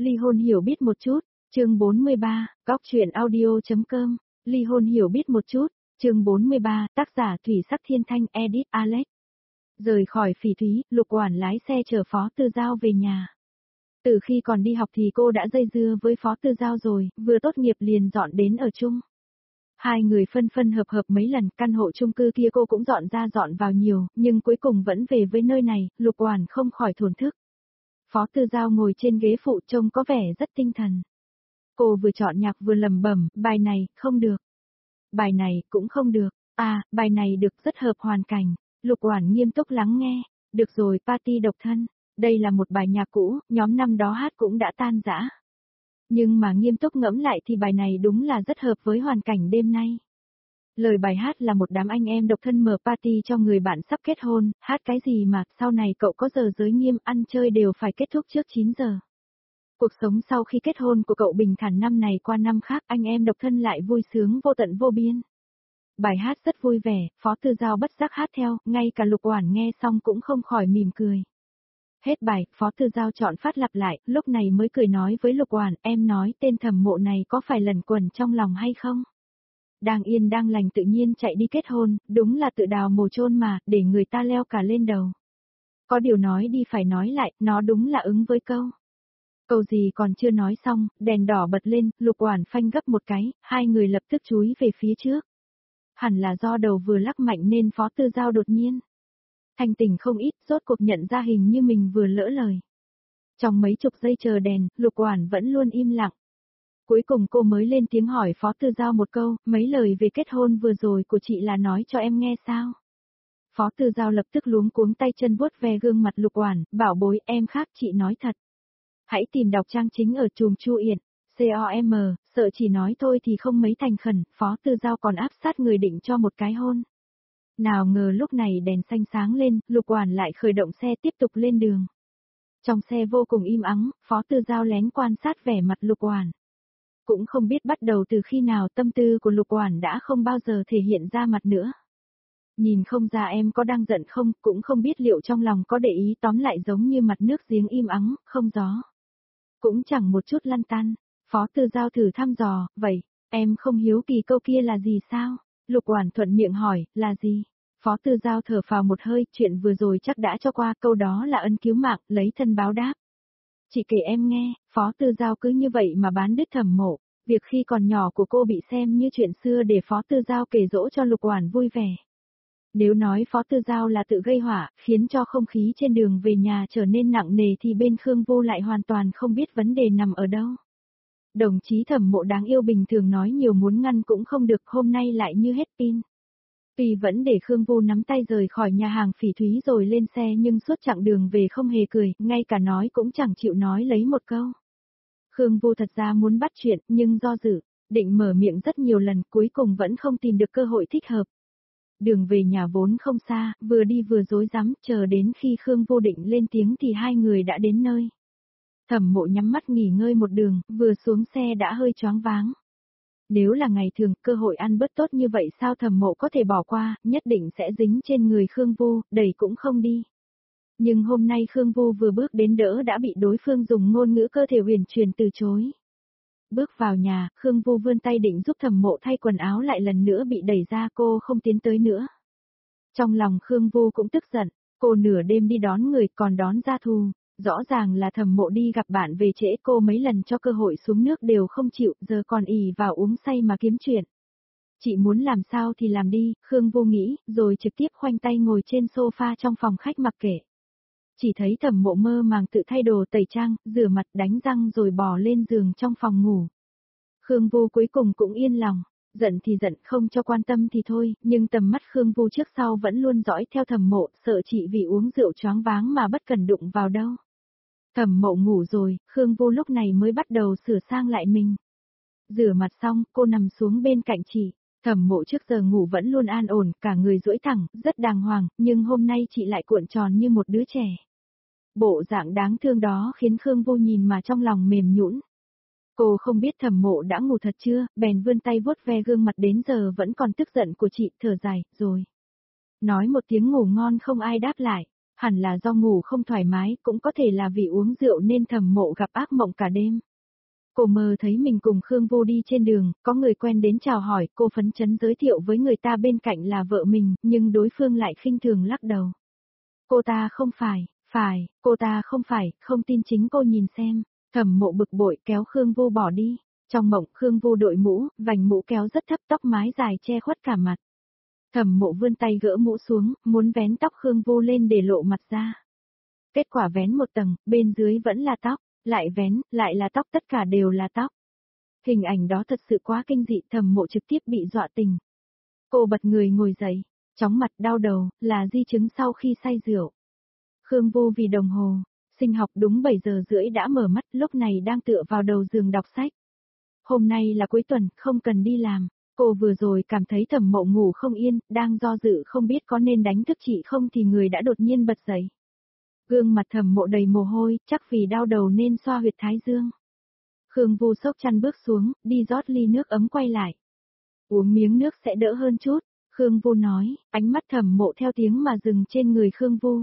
Ly hôn hiểu biết một chút, chương 43, góc truyện audio.com, ly hôn hiểu biết một chút, chương 43, tác giả Thủy Sắc Thiên Thanh, edit Alex. Rời khỏi Phỉ Thúy, Lục Oản lái xe chở Phó Tư Giao về nhà. Từ khi còn đi học thì cô đã dây dưa với Phó Tư Giao rồi, vừa tốt nghiệp liền dọn đến ở chung. Hai người phân phân hợp hợp mấy lần, căn hộ chung cư kia cô cũng dọn ra dọn vào nhiều, nhưng cuối cùng vẫn về với nơi này, Lục Oản không khỏi thổn thức. Phó Tư Giao ngồi trên ghế phụ trông có vẻ rất tinh thần. Cô vừa chọn nhạc vừa lẩm bẩm, bài này, không được. Bài này, cũng không được. À, bài này được, rất hợp hoàn cảnh. Lục Oản nghiêm túc lắng nghe. Được rồi, Party độc thân. Đây là một bài nhạc cũ, nhóm năm đó hát cũng đã tan rã. Nhưng mà nghiêm túc ngẫm lại thì bài này đúng là rất hợp với hoàn cảnh đêm nay. Lời bài hát là một đám anh em độc thân mở party cho người bạn sắp kết hôn, hát cái gì mà, sau này cậu có giờ giới nghiêm, ăn chơi đều phải kết thúc trước 9 giờ. Cuộc sống sau khi kết hôn của cậu bình thản năm này qua năm khác, anh em độc thân lại vui sướng vô tận vô biên. Bài hát rất vui vẻ, Phó Tư Giao bất giác hát theo, ngay cả Lục Oản nghe xong cũng không khỏi mỉm cười. Hết bài, Phó Tư Giao chọn phát lặp lại, lúc này mới cười nói với Lục Oản, em nói tên Thẩm Mộ này có phải lẩn quẩn trong lòng hay không? Đang yên đang lành tự nhiên chạy đi kết hôn, đúng là tự đào mồ chôn mà, để người ta leo cả lên đầu. Có điều nói đi phải nói lại, nó đúng là ứng với câu. Câu gì còn chưa nói xong, đèn đỏ bật lên, Lục Oản phanh gấp một cái, hai người lập tức chúi về phía trước. Hẳn là do đầu vừa lắc mạnh nên Phó Tư Giao đột nhiên thanh tỉnh không ít, rốt cuộc nhận ra hình như mình vừa lỡ lời. Trong mấy chục giây chờ đèn, Lục Oản vẫn luôn im lặng. Cuối cùng cô mới lên tiếng hỏi Phó Tư Giao một câu, mấy lời về kết hôn vừa rồi của chị là nói cho em nghe sao? Phó Tư Giao lập tức luống cuống tay chân vuốt ve gương mặt Lục Oản, bảo bối em khác chị nói thật. Hãy tìm đọc trang chính ở chùm Chu Yển, COM, sợ chỉ nói thôi thì không mấy thành khẩn, Phó Tư Giao còn áp sát người định cho một cái hôn. Nào ngờ lúc này đèn xanh sáng lên, Lục Oản lại khởi động xe tiếp tục lên đường. Trong xe vô cùng im ắng, Phó Tư Giao lén quan sát vẻ mặt Lục Oản. Cũng không biết bắt đầu từ khi nào tâm tư của Lục Oản đã không bao giờ thể hiện ra mặt nữa. Nhìn không ra em có đang giận không, cũng không biết liệu trong lòng có để ý, tóm lại giống như mặt nước giếng im ắng, không gió. Cũng chẳng một chút lăn tăn. Phó Tư Giao thử thăm dò, vậy, em không hiếu kỳ câu kia là gì sao? Lục Oản thuận miệng hỏi, là gì? Phó Tư Giao thở phào một hơi, chuyện vừa rồi chắc đã cho qua, câu đó là ân cứu mạng, lấy thân báo đáp. Chị kể em nghe, Phó Tư Giao cứ như vậy mà bán đứt Thẩm Mộ, việc khi còn nhỏ của cô bị xem như chuyện xưa để Phó Tư Giao kể dỗ cho Lục Oản vui vẻ. Nếu nói Phó Tư Giao là tự gây họa, khiến cho không khí trên đường về nhà trở nên nặng nề thì bên Khương Vô lại hoàn toàn không biết vấn đề nằm ở đâu. Đồng chí Thẩm Mộ đáng yêu bình thường nói nhiều muốn ngăn cũng không được, hôm nay lại như hết pin. Tuy vẫn để Khương Vô nắm tay rời khỏi nhà hàng Phỉ Thúy rồi lên xe nhưng suốt chặng đường về không hề cười, ngay cả nói cũng chẳng chịu nói lấy một câu. Khương Vô thật ra muốn bắt chuyện nhưng do dự, định mở miệng rất nhiều lần cuối cùng vẫn không tìm được cơ hội thích hợp. Đường về nhà vốn không xa, vừa đi vừa rối rắm, chờ đến khi Khương Vô định lên tiếng thì hai người đã đến nơi. Thẩm Mộ nhắm mắt nghỉ ngơi một đường, vừa xuống xe đã hơi choáng váng. Nếu là ngày thường, cơ hội ăn bớt tốt như vậy sao Thẩm Mộ có thể bỏ qua, nhất định sẽ dính trên người Khương Vô, đẩy cũng không đi. Nhưng hôm nay Khương Vô vừa bước đến đỡ đã bị đối phương dùng ngôn ngữ cơ thể huyền truyền từ chối. Bước vào nhà, Khương Vô vươn tay định giúp Thẩm Mộ thay quần áo lại lần nữa bị đẩy ra, cô không tiến tới nữa. Trong lòng Khương Vô cũng tức giận, cô nửa đêm đi đón người còn đón ra thù, rõ ràng là Thẩm Mộ đi gặp bạn về trễ, cô mấy lần cho cơ hội xuống nước đều không chịu, giờ còn ì vào uống say mà kiếm chuyện. Chị muốn làm sao thì làm đi, Khương Vô nghĩ, rồi trực tiếp khoanh tay ngồi trên sofa trong phòng khách mặc kệ. Chỉ thấy Thẩm Mộ mơ màng tự thay đồ tẩy trang, rửa mặt đánh răng rồi bò lên giường trong phòng ngủ. Khương Vô cuối cùng cũng yên lòng, giận thì giận không cho quan tâm thì thôi, nhưng tầm mắt Khương Vô trước sau vẫn luôn dõi theo Thẩm Mộ, sợ chị vì uống rượu choáng váng mà bất cần đụng vào đâu. Thẩm Mộ ngủ rồi, Khương Vô lúc này mới bắt đầu sửa sang lại mình. Rửa mặt xong, cô nằm xuống bên cạnh chị. Thẩm Mộ trước giờ ngủ vẫn luôn an ổn, cả người duỗi thẳng, rất đàng hoàng, nhưng hôm nay chị lại cuộn tròn như một đứa trẻ. Bộ dạng đáng thương đó khiến Khương Vô nhìn mà trong lòng mềm nhũn. Cô không biết Thẩm Mộ đã ngủ thật chưa, bèn vươn tay vuốt ve gương mặt đến giờ vẫn còn tức giận của chị, thở dài, rồi. Nói một tiếng ngủ ngon không ai đáp lại. hẳn là do ngủ không thoải mái, cũng có thể là vì uống rượu nên Thẩm Mộ gặp ác mộng cả đêm. Cô mơ thấy mình cùng Khương Vô đi trên đường, có người quen đến chào hỏi, cô phấn chấn giới thiệu với người ta bên cạnh là vợ mình, nhưng đối phương lại khinh thường lắc đầu. Cô ta không phải, cô ta không phải, không tin chính cô nhìn xem. Thẩm Mộ bực bội kéo Khương Vô bỏ đi. Trong mộng Khương Vô đội mũ, vành mũ kéo rất thấp, tóc mái dài che khuất cả mặt. Thẩm Mộ vươn tay gỡ mũ xuống, muốn vén tóc Khương Vô lên để lộ mặt ra. Kết quả vén một tầng, bên dưới vẫn là tóc, lại vén, lại là tóc, tất cả đều là tóc. Hình ảnh đó thật sự quá kinh dị, Thẩm Mộ trực tiếp bị dọa tỉnh. Cô bật người ngồi dậy, chóng mặt đau đầu, là di chứng sau khi say rượu. Khương Vô vì đồng hồ, sinh học đúng 7 giờ rưỡi đã mở mắt, lúc này đang tựa vào đầu giường đọc sách. Hôm nay là cuối tuần, không cần đi làm. Cô vừa rồi cảm thấy Thẩm Mộ ngủ không yên, đang do dự không biết có nên đánh thức chị không thì người đã đột nhiên bật dậy. Gương mặt Thẩm Mộ đầy mồ hôi, chắc vì đau đầu nên xoa huyệt thái dương. Khương Vô xốc chăn bước xuống, đi rót ly nước ấm quay lại. Uống miếng nước sẽ đỡ hơn chút, Khương Vô nói, ánh mắt Thẩm Mộ theo tiếng mà dừng trên người Khương Vô.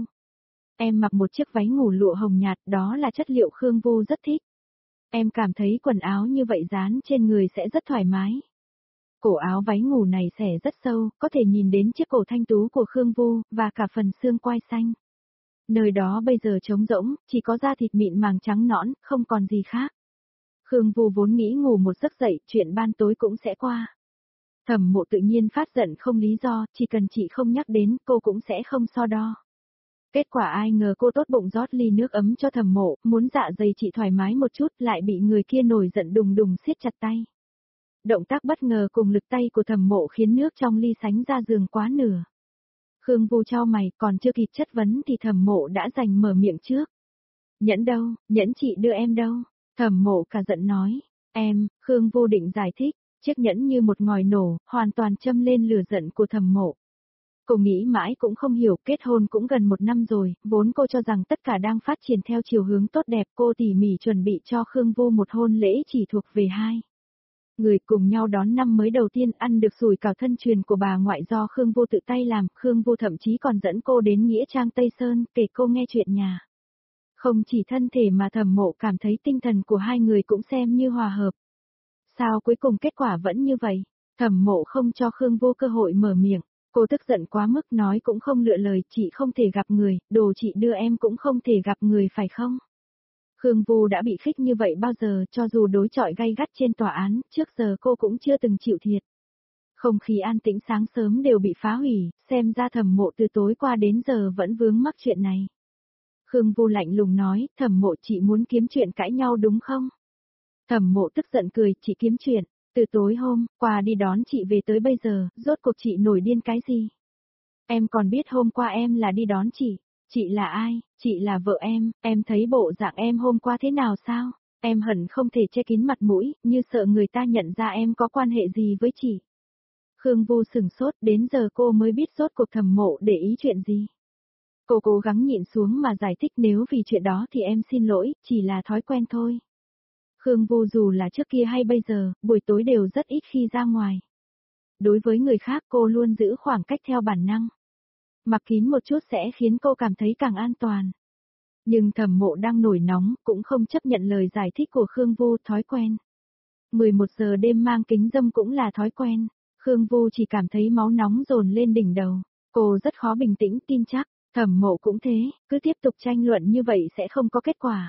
Em mặc một chiếc váy ngủ lụa hồng nhạt, đó là chất liệu Khương Vô rất thích. Em cảm thấy quần áo như vậy dán trên người sẽ rất thoải mái. Cổ áo váy ngủ này xẻ rất sâu, có thể nhìn đến chiếc cổ thanh tú của Khương Vô, và cả phần xương quai xanh. Nơi đó bây giờ trống rỗng, chỉ có da thịt mịn màng trắng nõn, không còn gì khác. Khương Vô vốn nghĩ ngủ một giấc dậy, chuyện ban tối cũng sẽ qua. Thẩm Mộ tự nhiên phát giận không lý do, chỉ cần chị không nhắc đến, cô cũng sẽ không so đo. Kết quả ai ngờ cô tốt bụng rót ly nước ấm cho Thẩm Mộ, muốn dạ dày chị thoải mái một chút, lại bị người kia nổi giận đùng đùng siết chặt tay. Động tác bất ngờ cùng lực tay của Thẩm Mộ khiến nước trong ly sánh ra giường quá nửa. Khương Vô chau mày, còn chưa kịp chất vấn thì Thẩm Mộ đã giành mở miệng trước. Nhẫn đâu, nhẫn chị đưa em đâu? Thẩm Mộ cả giận nói. Em, Khương Vô định giải thích, chiếc nhẫn như một ngòi nổ, hoàn toàn châm lên lửa giận của Thẩm Mộ. Cô nghĩ mãi cũng không hiểu, kết hôn cũng gần 1 năm rồi, vốn cô cho rằng tất cả đang phát triển theo chiều hướng tốt đẹp, cô tỉ mỉ chuẩn bị cho Khương Vô một hôn lễ chỉ thuộc về hai người cùng nhau đón năm mới đầu tiên, ăn được sủi cảo thân truyền của bà ngoại do Khương Vô tự tay làm, Khương Vô thậm chí còn dẫn cô đến Nghĩa Trang Tây Sơn, kể cô nghe chuyện nhà. Không chỉ thân thể mà Thẩm Mộ cảm thấy tinh thần của hai người cũng xem như hòa hợp. Sao cuối cùng kết quả vẫn như vậy? Thẩm Mộ không cho Khương Vô cơ hội mở miệng. Cô tức giận quá mức nói cũng không lựa lời, chị không thể gặp người, đồ chị đưa em cũng không thể gặp người phải không? Khương Vô đã bị khích như vậy bao giờ, cho dù đối chọi gay gắt trên tòa án, trước giờ cô cũng chưa từng chịu thiệt. Không khí an tĩnh sáng sớm đều bị phá hủy, xem ra Thẩm Mộ từ tối qua đến giờ vẫn vướng mắc chuyện này. Khương Vô lạnh lùng nói, Thẩm Mộ chị muốn kiếm chuyện cãi nhau đúng không? Thẩm Mộ tức giận cười, chị kiếm chuyện. Từ tối hôm qua đi đón chị về tới bây giờ, rốt cuộc chị nổi điên cái gì? Em còn biết hôm qua em là đi đón chị là ai? Chị là vợ em thấy bộ dạng em hôm qua thế nào sao? Em hẳn không thể che kín mặt mũi, như sợ người ta nhận ra em có quan hệ gì với chị. Khương Vô sửng sốt, đến giờ cô mới biết rốt cuộc Thẩm Mộ để ý chuyện gì. Cô cố gắng nhịn xuống mà giải thích, nếu vì chuyện đó thì em xin lỗi, chỉ là thói quen thôi. Khương Vô dù là trước kia hay bây giờ, buổi tối đều rất ít khi ra ngoài. Đối với người khác cô luôn giữ khoảng cách theo bản năng. Mặc kín một chút sẽ khiến cô cảm thấy càng an toàn. Nhưng Thẩm Mộ đang nổi nóng, cũng không chấp nhận lời giải thích của Khương Vô, thói quen. 11 giờ đêm mang kính râm cũng là thói quen. Khương Vô chỉ cảm thấy máu nóng dồn lên đỉnh đầu. Cô rất khó bình tĩnh, tin chắc, Thẩm Mộ cũng thế, cứ tiếp tục tranh luận như vậy sẽ không có kết quả.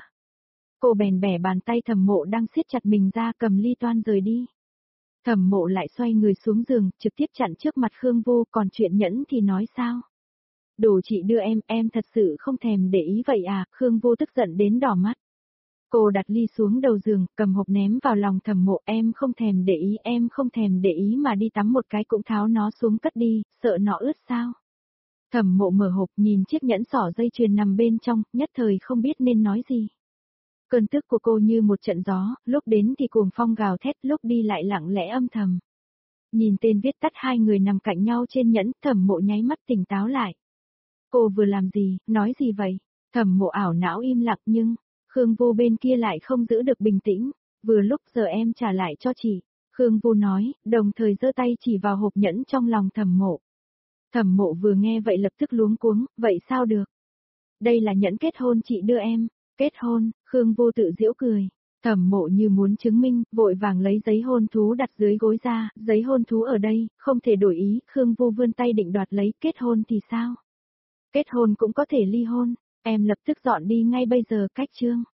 Cô bèn bẻ bàn tay Thẩm Mộ đang siết chặt mình ra, cầm ly toan rời đi. Thẩm Mộ lại xoay người xuống giường, trực tiếp chặn trước mặt Khương Vô, còn chuyện nhẫn thì nói sao? Đồ chị đưa em thật sự không thèm để ý vậy à? Khương Vô tức giận đến đỏ mắt. Cô đặt ly xuống đầu giường, cầm hộp ném vào lòng Thẩm Mộ, em không thèm để ý mà đi tắm một cái cũng tháo nó xuống cất đi, sợ nó ướt sao? Thẩm Mộ mở hộp nhìn chiếc nhẫn xỏ dây chuyền nằm bên trong, nhất thời không biết nên nói gì. Cơn tức của cô như một trận gió, lúc đến thì cuồng phong gào thét, lúc đi lại lặng lẽ âm thầm. Nhìn tên viết tắt hai người nằm cạnh nhau trên nhẫn, Thẩm Mộ nháy mắt tỉnh táo lại. Cô vừa làm gì, nói gì vậy? Thẩm Mộ ảo não im lặng, nhưng Khương Vô bên kia lại không giữ được bình tĩnh. Vừa lúc giờ em trả lại cho chị. Khương Vô nói, đồng thời giơ tay chỉ vào hộp nhẫn trong lòng Thẩm Mộ. Thẩm Mộ vừa nghe vậy lập tức luống cuống, vậy sao được? Đây là nhẫn kết hôn chị đưa em. Kết hôn, Khương Vô tự giễu cười. Thẩm Mộ như muốn chứng minh, vội vàng lấy giấy hôn thú đặt dưới gối ra, giấy hôn thú ở đây, không thể đổi ý, Khương Vô vươn tay định đoạt lấy, kết hôn thì sao? Kết hôn cũng có thể ly hôn, em lập tức dọn đi ngay bây giờ, cách chương.